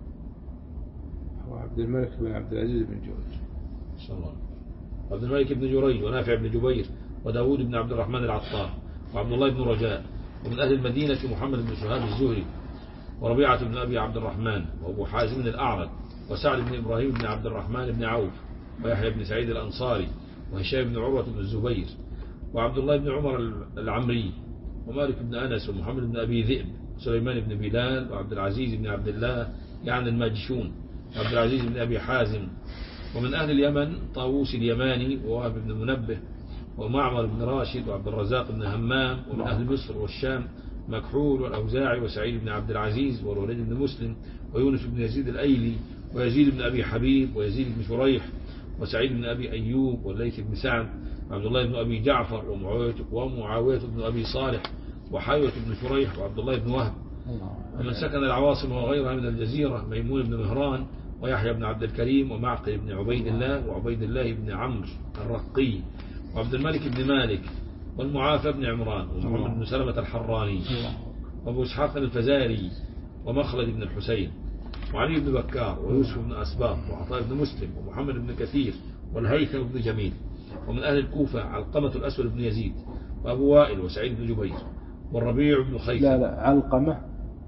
هو عبد الملك بن عبد العزيز بن جريج
إن شاء الله. عبد الملك بن جريج ونافع بن جبير وداود بن عبد الرحمن العطار وعبد الله بن رجاء. ومن أهل المدينة محمد بن شهاب الزهري وربيعة بن أبي عبد الرحمن وأبو حازم الأعرج وسعد بن إبراهيم بن عبد الرحمن بن عوف ويحيى بن سعيد الأنصاري وهشام بن عروة بن الزبير وعبد الله بن عمر العمري ومالك بن أنس ومحمد بن أبي ذئب وسليمان بن بلال وعبد العزيز بن عبد الله يعني الماجشون وعبد العزيز بن أبي حازم. ومن أهل اليمن طاووس اليماني ووهب بن منبه ومعمر بن راشد وعبد الرزاق بن همام. ومن أهل مصر والشام مكحول والأوزاعي وسعيد بن عبد العزيز والوليد بن مسلم ويونس بن يزيد الأيلي ويزيد بن أبي حبيب ويزيد بن شريح وسعيد بن أبي أيوب والليث بن سعد وعبد الله بن أبي جعفر ومعاوية بن أبي صالح وحيوة بن شريح وعبد الله بن وهب. ومن سكن العواصم وغيرها من الجزيرة ميمون بن مهران ويحيى بن عبد الكريم ومعقل بن عبيد الله وعبيد الله بن عمرو الرقي وعبد الملك بن مالك والمعافى بن عمران ومحمد بن سلمة الحراني وابو اسحاق الفزاري ومخلد بن الحسين وعلي بن بكار ويوسف بن أسباط وعطاء بن مسلم ومحمد بن كثير والهيثم بن جميل. ومن أهل الكوفة علقمة الأسود بن يزيد وأبو وائل وسعيد بن جبير والربيع بن خيثم.
لا لا علقمة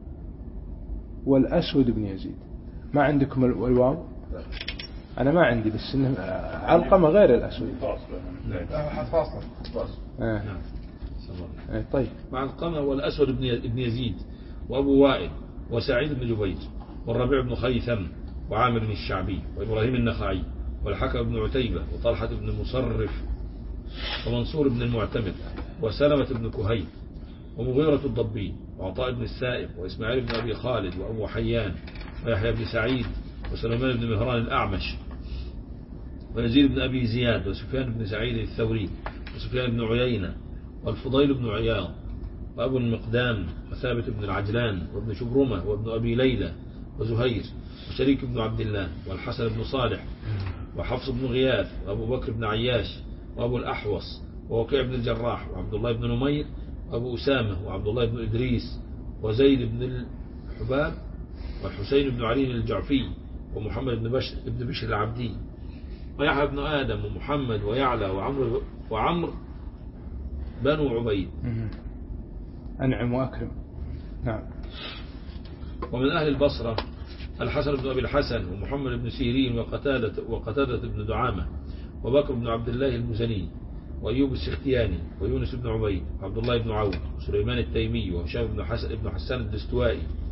والأسود بن يزيد. ما عندكم الواو؟ أنا ما عندي، بس إنه علقمة غير الأسود.
فاصل
آه. آه. طيب.
مع القمة والأسود بن يزيد وأبو وائل وسعيد بن جبير والربيع بن خيثم وعامر بن الشعبي وإبراهيم النخعي والحكم بن عتيبة وطلحة بن مصرف ومنصور بن المعتمد وسلمة بن كهيل ومغيرة الضبي وعطاء بن السائب وإسماعيل بن أبي خالد وأبو حيان ويحيى بن سعيد وسليمان بن مهران الأعمش ويزيد بن أبي زياد وسفيان بن سعيد الثوري وسفيان بن عيينة والفضيل بن عياض وأبو المقدام وثابت بن العجلان وابن شبرمة وابن أبي ليلى وزهير وشريك بن عبد الله والحسن بن صالح وحفص بن غياث وأبو بكر بن عياش وأبو الأحوص ووقيع بن الجراح وعبد الله بن نمير وأبو أسامة وعبد الله بن إدريس وزيد بن الحباب والحسين بن علي الجعفي ومحمد بن بشر, بن بشر العبدي ويحيى بن آدم ومحمد ويعلى وعمر وعمر بنو عبيد.
أنعم وأكرم. نعم.
ومن أهل البصرة الحسن بن أبي الحسن ومحمد بن سيرين وقتادة, وقتادة بن دعامة وبكر بن عبد الله المزني وأيوب السختياني ويونس بن عبيد وعبد الله بن عوف وسليمان التيمي وهشام بن حسن بن حسان الدستوائي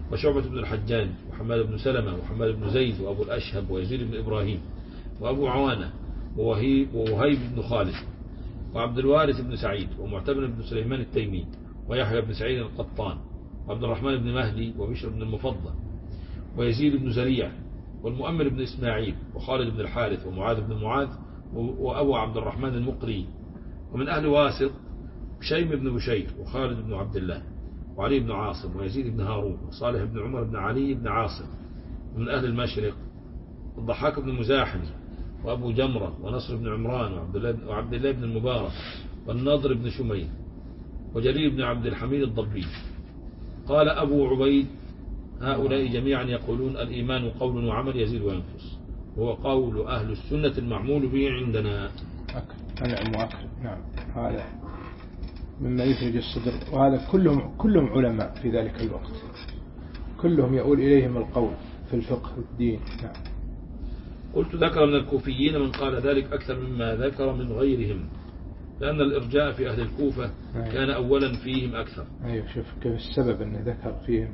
وشعبة بن الحجاج وحماد بن سلمة وحماد بن زيد وأبو الأشهب ويزيد بن إبراهيم وأبو عوانة ووهيب, ووهيب بن خالد وعبد الوارث بن سعيد ومعتمر بن سليمان التيمي ويحيى بن سعيد القطان وعبد الرحمن بن مهدي وبشر بن المفضل ويزيد بن زريع والمؤمل بن إسماعيل وخالد بن الحارث ومعاذ بن معاذ وأبو عبد الرحمن المقري. ومن أهل واسط شيم بن بشير وخالد بن عبد الله وعلي بن عاصم ويزيد بن هارون وصالح بن عمر بن علي بن عاصم. ومن أهل المشرق الضحاك بن مزاحم وأبو جمرة ونصر بن عمران وعبد الله, وعبد الله بن المبارك والنضر بن شميل وجرير بن عبد الحميد الضبي. قال أبو عبيد هؤلاء جميعا يقولون الإيمان قول وعمل يزيد وينقص، وهو قول أهل السنة المعمول به عندنا.
نعم وأكرم. نعم هذا مما يثلج الصدر، وهذا كلهم كلهم علماء في ذلك الوقت، كلهم يقول إليهم القول في الفقه والدين. نعم.
قلت ذكر من الكوفيين من قال ذلك أكثر مما ذكر من غيرهم، لأن الإرجاء في أهل الكوفة أيوة. كان أولا فيهم أكثر.
أيوة شوف كيف السبب أنه ذكر فيهم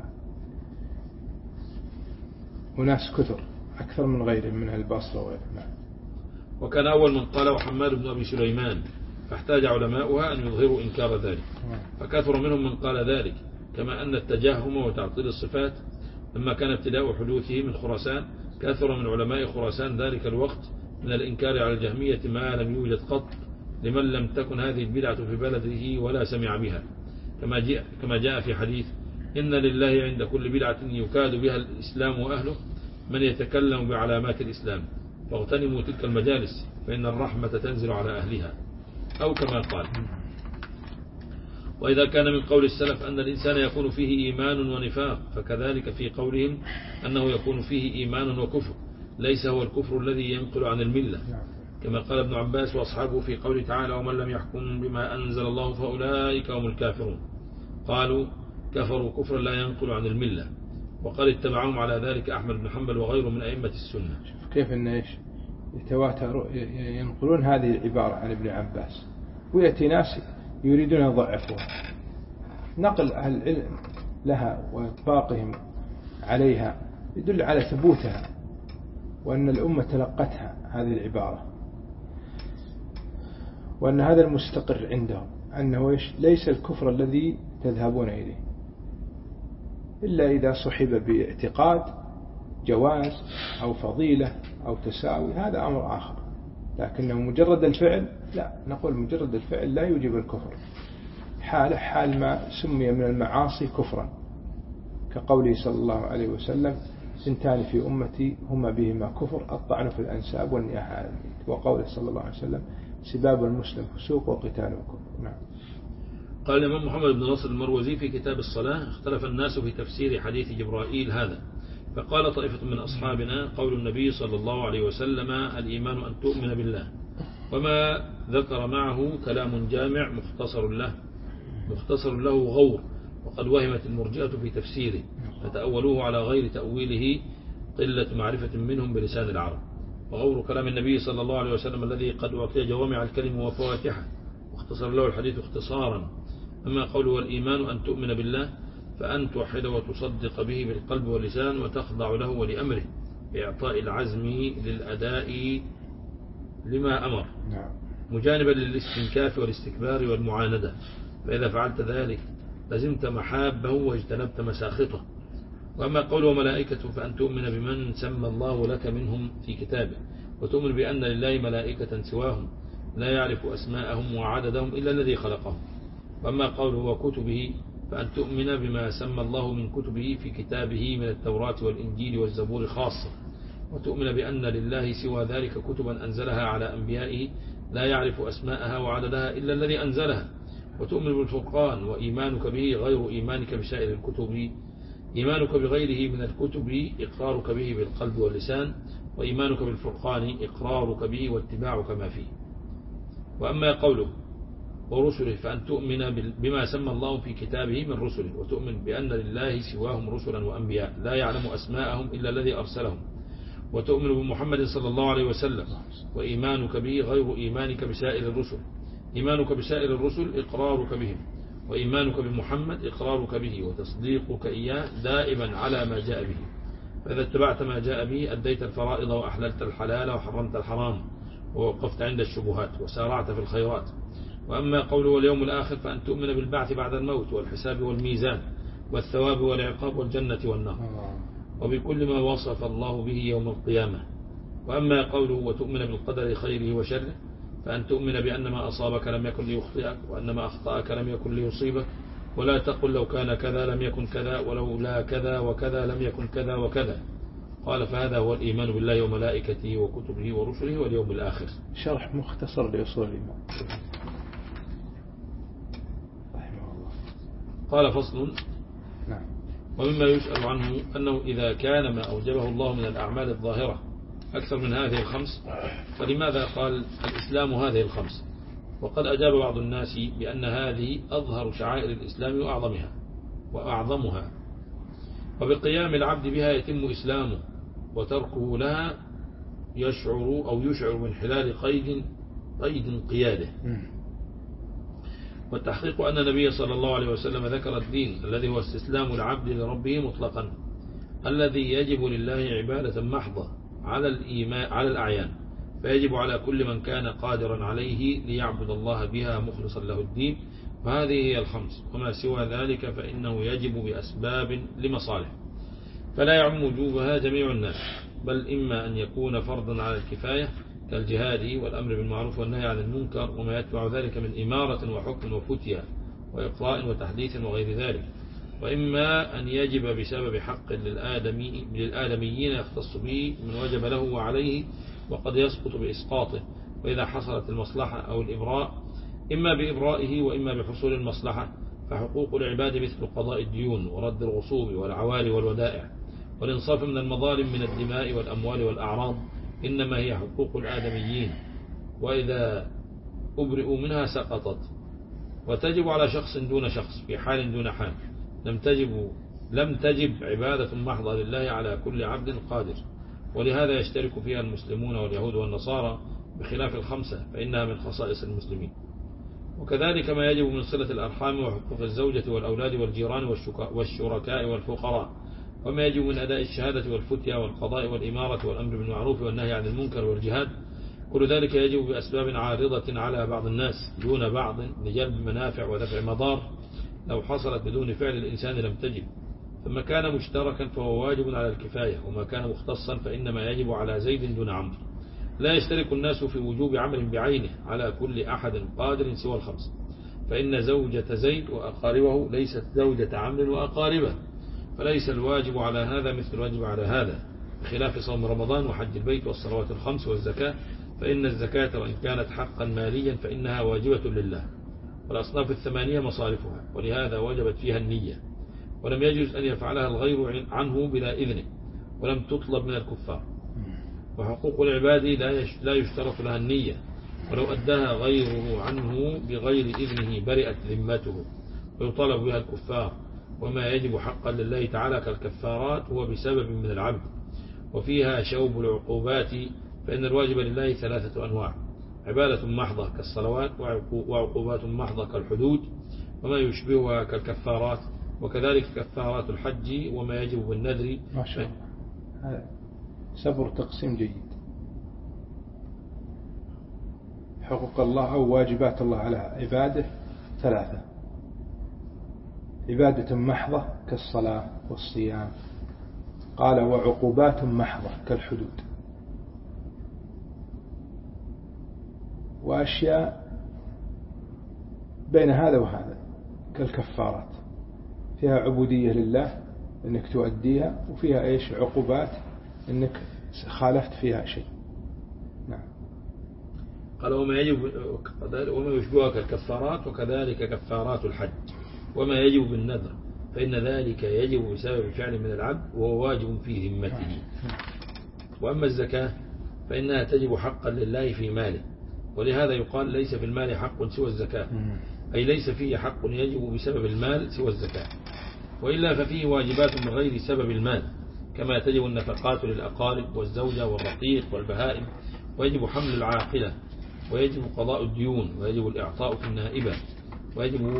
وناس كثر أكثر من غيرهم من البصرة وغيرهم. نعم.
وكان أول من قال وحماد بن أبي سليمان، فاحتاج علماؤها أن يظهروا إنكار ذلك، فكثر منهم من قال ذلك، كما أن التجهم وتعطيل الصفات لما كان ابتداء حدوثه من خراسان كثر من علماء خراسان ذلك الوقت من الإنكار على الجهمية ما لم يوجد قط لمن لم تكن هذه البدعة في بلده ولا سمع بها، كما جاء, كما جاء في حديث إن لله عند كل بدعة يكاد بها الإسلام وأهله من يتكلم بعلامات الإسلام، فاغتنموا تلك المجالس فإن الرحمة تنزل على أهلها، أو كما قال. وإذا كان من قول السلف أن الإنسان يكون فيه إيمان ونفاق، فكذلك في قولهم أنه يكون فيه إيمان وكفر، ليس هو الكفر الذي ينقل عن الملة، كما قال ابن عباس وأصحابه في قوله تعالى ومن لم يحكم بما أنزل الله فأولئك هم الكافرون، قالوا كفروا كفرا لا ينقل عن الملة، وقال اتبعهم على ذلك أحمد بن حنبل وغيره من أئمة السنة.
شوف كيف أن إيش يتواتر ينقلون هذه العبارة عن ابن عباس، ويأتي ناس يريدون أن يضعفوها. نقل أهل العلم لها وإطباقهم عليها يدل على ثبوتها، وأن الأمة تلقتها هذه العبارة، وأن هذا المستقر عندهم أنه إيش ليس الكفر الذي تذهبون إليه إلا إذا صحب باعتقاد جواز أو فضيلة أو تساوي، هذا أمر آخر، لكنه مجرد الفعل لا، نقول مجرد الفعل لا يوجب الكفر، حال حال ما سمي من المعاصي كفرا، كقوله صلى الله عليه وسلم سنتان في أمتي هما بهما كفر الطعن في الأنساب والنياحة على الميت، وقوله صلى الله عليه وسلم سباب المسلم فسوق وقتاله كفر. نعم.
قال الإمام محمد بن نصر المروزي في كتاب الصلاة اختلف الناس في تفسير حديث جبرائيل هذا، فقال طائفة من أصحابنا قول النبي صلى الله عليه وسلم الإيمان أن تؤمن بالله، وما ذكر معه كلام جامع مختصر له مختصر له غور، وقد وهمت المرجئة في تفسيره فتأولوه على غير تأويله قلة معرفة منهم بلسان العرب. وغور كلام النبي صلى الله عليه وسلم الذي قد أعطي جوامع الكلم وفواتحه واختصر له الحديث اختصارا. أما قوله والإيمان أن تؤمن بالله فأن توحد وتصدق به بالقلب واللسان وتخضع له ولأمره بإعطاء العزم للأداء لما أمر، مجانبا للاستنكاف والاستكبار والمعاندة، فإذا فعلت ذلك لزمت محابه واجتنبت مساخطه. وأما قوله ملائكة فأن تؤمن بمن سمى الله لك منهم في كتابه، وتؤمن بأن لله ملائكة سواهم لا يعرف أسماءهم وعددهم إلا الذي خلقهم. وأما قوله وكتبه فأن تؤمن بما سمى الله من كتبه في كتابه من التوراة والإنجيل والزبور خاصة، وتؤمن بأن لله سوى ذلك كتبا أنزلها على أنبيائه لا يعرف أسماءها وعددها إلا الذي أنزلها. وتؤمن بالفرقان وإيمانك به غير إيمانك بسائر الكتب، إيمانك بغيره من الكتب إقرارك به بالقلب واللسان، وإيمانك بالفرقان إقرارك به واتباعك ما فيه. وأما قوله ورسله فأن تؤمن بما سمى الله في كتابه من رسله، وتؤمن بأن لله سواهم رسلا وأنبياء لا يعلم أسماءهم إلا الذي أرسلهم، وتؤمن بمحمد صلى الله عليه وسلم، وإيمانك به غير إيمانك بسائر الرسل، إيمانك بسائر الرسل إقرارك بهم، وإيمانك بمحمد إقرارك به وتصديقك إياه دائما على ما جاء به. فإذا اتبعت ما جاء به أديت الفرائض وأحللت الحلال وحرمت الحرام ووقفت عند الشبهات وسارعت في الخيرات. وأما قوله واليوم الآخر فأن تؤمن بالبعث بعد الموت والحساب والميزان والثواب والعقاب والجنة والنار وبكل ما وصف الله به يوم القيامة. وأما قوله وتؤمن بالقدر خيره وشره فأن تؤمن بأن ما أصابك لم يكن ليخطئك وأن ما أخطأك لم يكن ليصيبك ولا تقل لو كان كذا لم يكن كذا ولولا كذا وكذا لم يكن كذا وكذا. قال فهذا هو الإيمان بالله وملائكته وكتبه ورسله واليوم الآخر.
شرح مختصر لأصول الإيمان رحمه الله.
قال فصل.
نعم.
ومما يسأل عنه أنه إذا كان ما أوجبه الله من الأعمال الظاهرة أكثر من هذه الخمس فلماذا قال الإسلام هذه الخمس؟ وقد أجاب بعض الناس بأن هذه أظهر شعائر الإسلام وأعظمها وأعظمها وبقيام العبد بها يتم إسلامه وتركه لها يشعر أو يشعر من خلال قيد قيد انقياده. والتحقيق أن النبي صلى الله عليه وسلم ذكر الدين الذي هو استسلام العبد لربه مطلقا الذي يجب لله عبادة محضة على الإيمان على الأعيان، فيجب على كل من كان قادرا عليه ليعبد الله بها مخلصا له الدين. وهذه هي الخمس، وما سوى ذلك فإنه يجب بأسباب لمصالح، فلا يعم وجوبها جميع الناس، بل إما أن يكون فرضا على الكفاية كالجهاد والأمر بالمعروف والنهي عن المنكر وما يتبع ذلك من إمارة وحكم وفتية وإقراء وتحديث وغير ذلك، وإما أن يجب بسبب حق للآدمي للآدميين يختص به من وجب له وعليه وقد يسقط بإسقاطه، وإذا حصلت المصلحة أو الإبراء إما بإبرائه وإما بحصول المصلحة، فحقوق العباد مثل قضاء الديون ورد الغصوب والعوالي والودائع والإنصاف من المظالم من الدماء والأموال والأعراض إنما هي حقوق الآدميين، وإذا أبرئوا منها سقطت، وتجب على شخص دون شخص في حال دون حال. لم تجب لم تجب عبادة محضة لله على كل عبد قادر، ولهذا يشترك فيها المسلمون واليهود والنصارى بخلاف الخمسة فإنها من خصائص المسلمين. وكذلك ما يجب من صلة الأرحام وحقوق الزوجة والأولاد والجيران والشركاء والفقراء، وما يجب من أداء الشهادة والفتية والقضاء والإمارة والأمر بالمعروف والنهي عن المنكر والجهاد، كل ذلك يجب بأسباب عارضة على بعض الناس دون بعض لجلب منافع ودفع مضار، لو حصلت بدون فعل الإنسان لم تجب. فما كان مشتركا فهو واجب على الكفاية، وما كان مختصا فإنما يجب على زيد دون عمرو. لا يشترك الناس في وجوب عمل بعينه على كل أحد قادر سوى الخمس، فإن زوجة زيد وأقاربه ليست زوجة عمرو وأقاربه، فليس الواجب على هذا مثل الواجب على هذا، بخلاف صوم رمضان وحج البيت والصلوات الخمس والزكاة، فإن الزكاة وإن كانت حقا ماليا فإنها واجبة لله، والأصناف الثمانية مصارفها، ولهذا وجبت فيها النية، ولم يجوز أن يفعلها الغير عنه بلا إذنه، ولم تطلب من الكفار. وحقوق العباد لا يشترط لها النية، ولو أداها غيره عنه بغير إذنه برئت ذمته ويطالب بها الكفار. وما يجب حقا لله تعالى كالكفارات هو بسبب من العبد، وفيها شوب العقوبات، فإن الواجب لله ثلاثة أنواع: عبادة محضة كالصلوات، وعقوبات محضة كالحدود وما يشبهها كالكفارات، وكذلك كفارات الحج وما يجب بالنذر.
ما شاء الله، سبر تقسيم جيد. حقوق الله أو واجبات الله على عباده ثلاثة: عبادة محضة كالصلاة والصيام، قال وعقوبات محضة كالحدود، وأشياء بين هذا وهذا كالكفارات، فيها عبودية لله إنك تؤديها، وفيها إيش عقوبات إنك خالفت فيها شيء. نعم.
قال وما يجب وما يشبهها كالكفارات، وكذلك كفارات الحج وما يجب بالنذر، فإن ذلك يجب بسبب فعل من العبد وهو واجب في ذمته. وأما الزكاة فإنها تجب حقا لله في ماله، ولهذا يقال ليس في المال حق سوى الزكاة، أي ليس فيه حق يجب بسبب المال سوى الزكاة، وإلا ففيه واجبات من غير سبب المال، كما تجب النفقات للأقارب والزوجة والرقيق والبهائم، ويجب حمل العاقلة، ويجب قضاء الديون، ويجب الإعطاء في النائبة، ويجب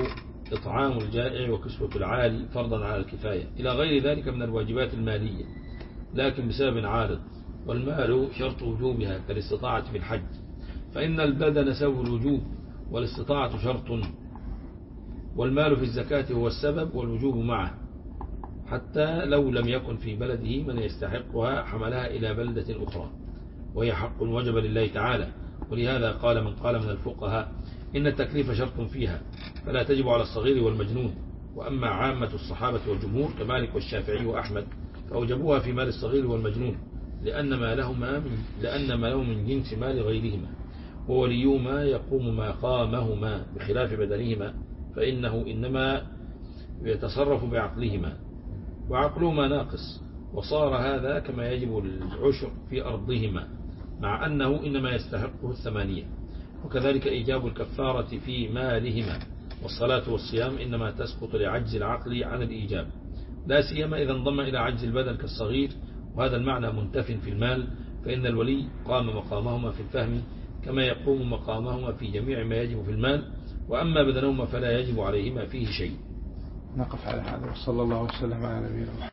إطعام الجائع وكسوة العاري فرضا على الكفاية إلى غير ذلك من الواجبات المالية، لكن بسبب عارض. والمال شرط وجوبها كالاستطاعة في الحج، فإن البدن سوى الوجوب والاستطاعة شرط، والمال في الزكاة هو السبب والوجوب معه، حتى لو لم يكن في بلده من يستحقها حملها إلى بلدة أخرى، وهي حق وجب لله تعالى. ولهذا قال من قال من الفقهاء إن التكليف شرط فيها فلا تجب على الصغير والمجنون. وأما عامة الصحابة والجمهور كمالك والشافعي وأحمد فأوجبوها في مال الصغير والمجنون، لأن ما لهما من, لأن ما له من جنس مال غيرهما، ووليهما يقوم مقامهما بخلاف بدنهما، فإنه إنما يتصرف بعقلهما وعقلهما ناقص، وصار هذا كما يجب العشر في أرضهما، مع أنه إنما يستحقه الثمانية. وكذلك إيجاب الكفارة في مالهما، والصلاة والصيام إنما تسقط لعجز العقل عن الإيجاب، لا سيما إذا انضم إلى عجز البدن كالصغير، وهذا المعنى منتف في المال، فإن الولي قام مقامهما في الفهم كما يقوم مقامهما في جميع ما يجب في المال، وأما بدنهما فلا يجب عليهما فيه شيء.
نقف على هذا، وصلى الله وسلم على نبينا محمد.